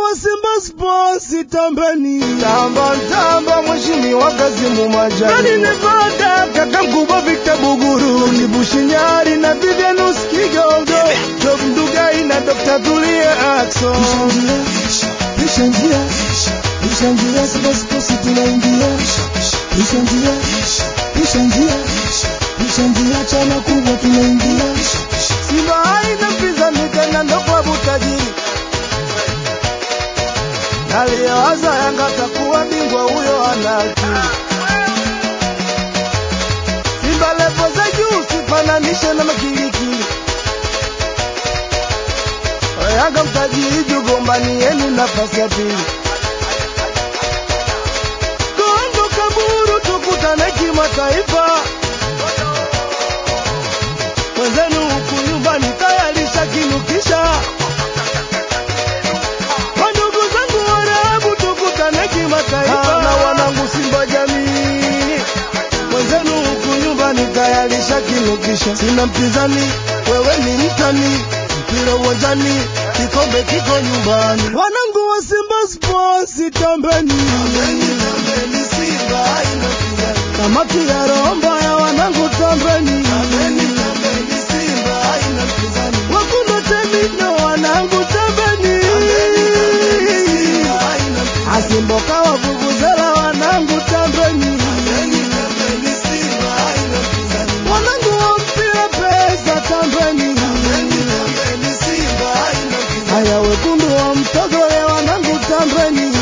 wa Simba Sports tambani. Tamba mheshimiwa Kazimu Majani. Nani Nevada kaka mkubwa Victor Buguru. Ni Bushinyari na Vivianus Kigogo. Job Ndugai na Dr. Tulia Axon. Nishanjia Simba Sports tunaingia. Nishanjia chama kubwa tunaingia. Simba haina mpinzani tena ndo klabu tajiri. Aliyewaza Yanga takuwa bingwa huyo ana akili. Simba levo za juu sifananishe na makilikili. Yanga mtajiri jugombanieni nafasi ya pili. Kongo Kaburu tukutane kimataifa. Mwenzenu huku nyumbani tayarisha kinukisha. Wandugu zangu Waarabu tukutane kimataifa. Na wanangu Simba jamii. Mwenzenu huku nyumbani tayarisha kinukisha. Sina mpinzani, wewe ni mtani. Mpira uwanjani, kikombe kiko nyumbani. Wanangu wa Simba Sports tambeni. Simba haina mpinzani. Kamati ya roho mbaya wanangu tambeni. Simba haina mpinzani. Wakundo temino wanangu tambeni. Asimboka wa vuvuzela wanangu tambeni. Wanangu wa mpira pesa tambeni. Haya wekundu wa Mtogole wanangu tambeni.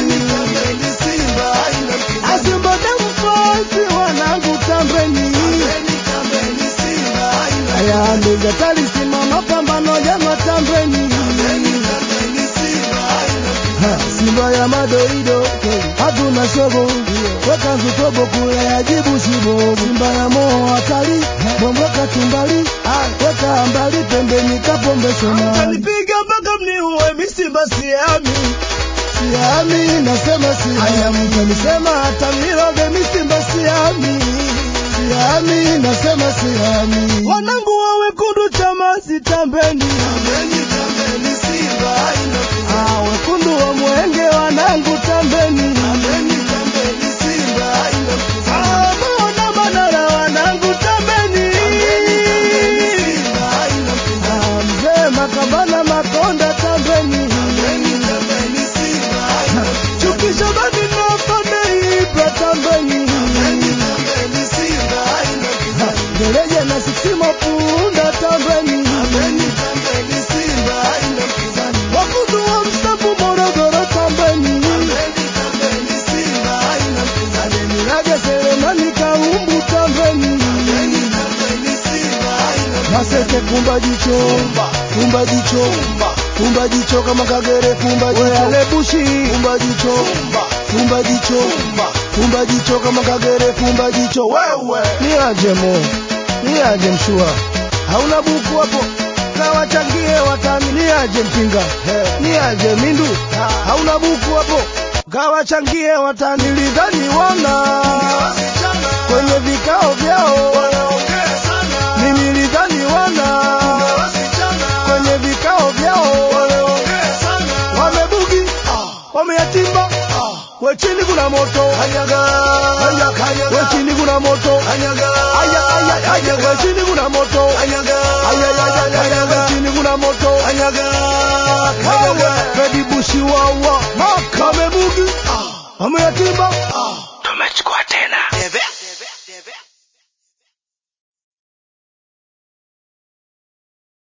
Asimboka mfozi wanangu tambeni. Haya mbeza talisimama pambano ya matambeni. Simba ya madoido hatuna shogo. Weka nzutobo kule ya jibu shibo. Simba ya moho hatari bomboka tumbali. Weka mbali pembeni kapombe shona. Mtanipiga mpaka mniue mi Simba siami. Siami nasema siami. Haya mtanisema hata miroge mi Simba siami. Siami nasema siami. Wanangu wa wekundu Chamazi tambeni. Simba haina mpinzani. Wekundu wa Mwenge wanangu tambeni. Simba haina mpinzani. Mbona Manara wanangu tambeni. Simba haina mpinzani. Mzee Makambana Makonda tambeni. Simba haina mpinzani. Chukisha bani na Fane Ibra tambeni. Simba haina mpinzani. Gereje na Sisimo Punda tambeni. Simba haina mpinzani. Wakundu wa Msabu Morogoro tambeni. Simba haina mpinzani. Mirage Selemani Kaumbu tambeni. Simba haina mpinzani. Maseke fumba jicho. Fumba jicho kama Kagere fumba jicho. Weale Bushi fumba jicho. Fumba jicho kama Kagere fumba jicho. Wewe ni aje Mshua. Hauna buku hapo. Kawachangie watani. Ni aje Mpinga. Ni aje Mindu. Hauna buku hapo. Kawachangie watani. Nilidhani wana kwenye vikao vyao. Mimi nilidhani wana kwenye vikao vyao. Wamebugi wameyatimba. We chini kuna moto. We chini kuna moto. We chini kuna moto. We chini kuna moto. Freddy Bushi wawa. Wamebugi wameyatimba. Tumechukua